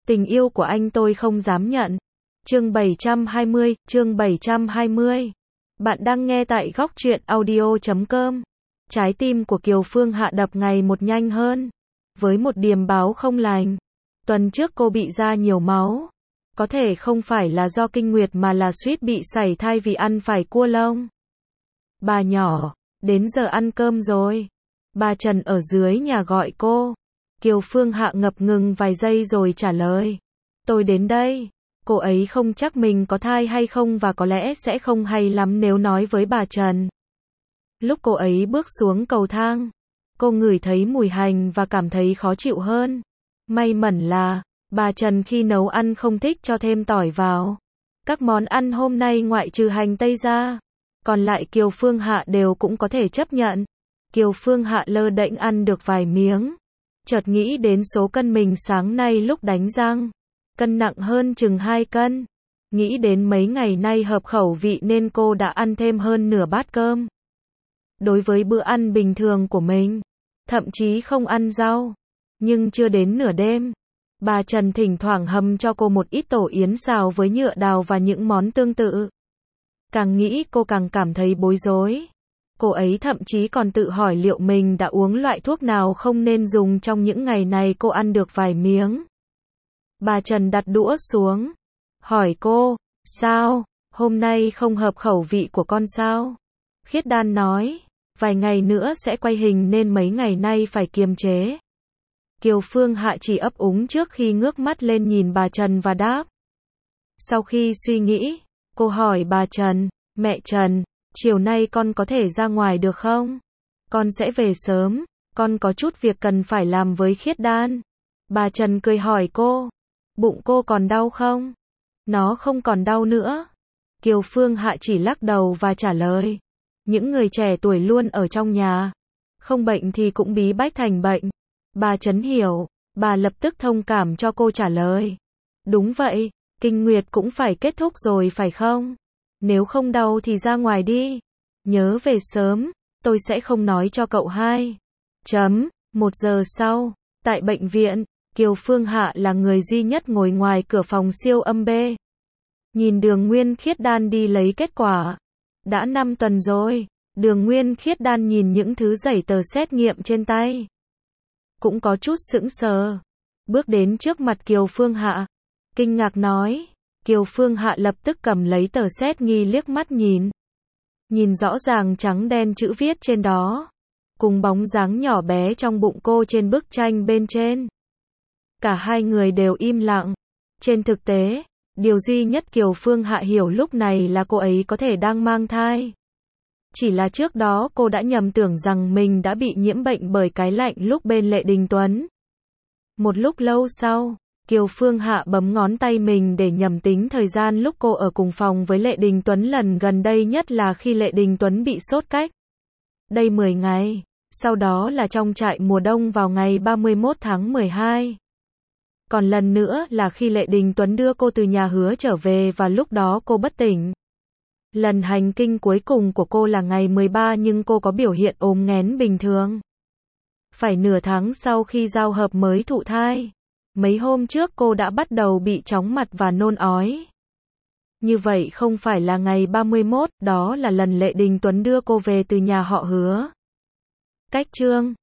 Tình yêu của anh tôi không dám nhận. Chương 720. Bạn đang nghe tại góc truyện audio.com. Trái tim của Kiều Phương Hạ đập ngày một nhanh hơn. Với một điềm báo không lành. Tuần trước cô bị ra nhiều máu. Có thể không phải là do kinh nguyệt mà là suýt bị sảy thai vì ăn phải cua lông. Bà nhỏ, đến giờ ăn cơm rồi. Bà Trần ở dưới nhà gọi cô. Kiều Phương Hạ ngập ngừng vài giây rồi trả lời. Tôi đến đây. Cô ấy không chắc mình có thai hay không và có lẽ sẽ không hay lắm nếu nói với bà Trần. Lúc cô ấy bước xuống cầu thang, cô ngửi thấy mùi hành và cảm thấy khó chịu hơn. May mẩn là, bà Trần khi nấu ăn không thích cho thêm tỏi vào. Các món ăn hôm nay ngoại trừ hành tây ra, còn lại Kiều Phương Hạ đều cũng có thể chấp nhận. Kiều Phương Hạ lơ đễnh ăn được vài miếng. Chợt nghĩ đến số cân mình sáng nay lúc đánh răng. Cân nặng hơn chừng 2 cân. Nghĩ đến mấy ngày nay hợp khẩu vị nên cô đã ăn thêm hơn nửa bát cơm. Đối với bữa ăn bình thường của mình, thậm chí không ăn rau. Nhưng chưa đến nửa đêm, bà Trần thỉnh thoảng hầm cho cô một ít tổ yến xào với nhựa đào và những món tương tự. Càng nghĩ cô càng cảm thấy bối rối. Cô ấy thậm chí còn tự hỏi liệu mình đã uống loại thuốc nào không nên dùng trong những ngày này. Cô ăn được vài miếng. Bà Trần đặt đũa xuống, hỏi cô, sao, hôm nay không hợp khẩu vị của con sao? Khiết Đan nói, vài ngày nữa sẽ quay hình nên mấy ngày nay phải kiềm chế. Kiều Phương Hạ chỉ ấp úng trước khi ngước mắt lên nhìn bà Trần và đáp. Sau khi suy nghĩ, cô hỏi bà Trần, mẹ Trần, chiều nay con có thể ra ngoài được không? Con sẽ về sớm, con có chút việc cần phải làm với Khiết Đan. Bà Trần cười hỏi cô, bụng cô còn đau không? Nó không còn đau nữa. Kiều Phương Hạ chỉ lắc đầu và trả lời, những người trẻ tuổi luôn ở trong nhà, không bệnh thì cũng bí bách thành bệnh. Bà Trấn hiểu, bà lập tức thông cảm cho cô trả lời. Đúng vậy, kinh nguyệt cũng phải kết thúc rồi phải không? Nếu không đau thì ra ngoài đi. Nhớ về sớm, tôi sẽ không nói cho cậu hai. 1 giờ sau, tại bệnh viện, Kiều Phương Hạ là người duy nhất ngồi ngoài cửa phòng siêu âm B. Nhìn Đường Nguyên Khiết Đan đi lấy kết quả. Đã 5 tuần rồi. Đường Nguyên Khiết Đan nhìn những thứ giấy tờ xét nghiệm trên tay. Cũng có chút sững sờ. Bước đến trước mặt Kiều Phương Hạ. Kinh ngạc nói. Kiều Phương Hạ lập tức cầm lấy tờ xét nghi liếc mắt nhìn. Nhìn rõ ràng trắng đen chữ viết trên đó. Cùng bóng dáng nhỏ bé trong bụng cô trên bức tranh bên trên. Cả hai người đều im lặng. Trên thực tế, điều duy nhất Kiều Phương Hạ hiểu lúc này là cô ấy có thể đang mang thai. Chỉ là trước đó cô đã nhầm tưởng rằng mình đã bị nhiễm bệnh bởi cái lạnh lúc bên Lệ Đình Tuấn. Một lúc lâu sau, Kiều Phương Hạ bấm ngón tay mình để nhầm tính thời gian lúc cô ở cùng phòng với Lệ Đình Tuấn lần gần đây nhất là khi Lệ Đình Tuấn bị sốt cách. Đây 10 ngày, sau đó là trong trại mùa đông vào ngày 31 tháng 12. Còn lần nữa là khi Lệ Đình Tuấn đưa cô từ nhà Hứa trở về và lúc đó cô bất tỉnh. Lần hành kinh cuối cùng của cô là ngày 13 nhưng cô có biểu hiện ốm nghén bình thường. Phải nửa tháng sau khi giao hợp mới thụ thai. Mấy hôm trước cô đã bắt đầu bị chóng mặt và nôn ói. Như vậy không phải là ngày 31, đó là lần Lệ Đình Tuấn đưa cô về từ nhà họ Hứa. Cách chương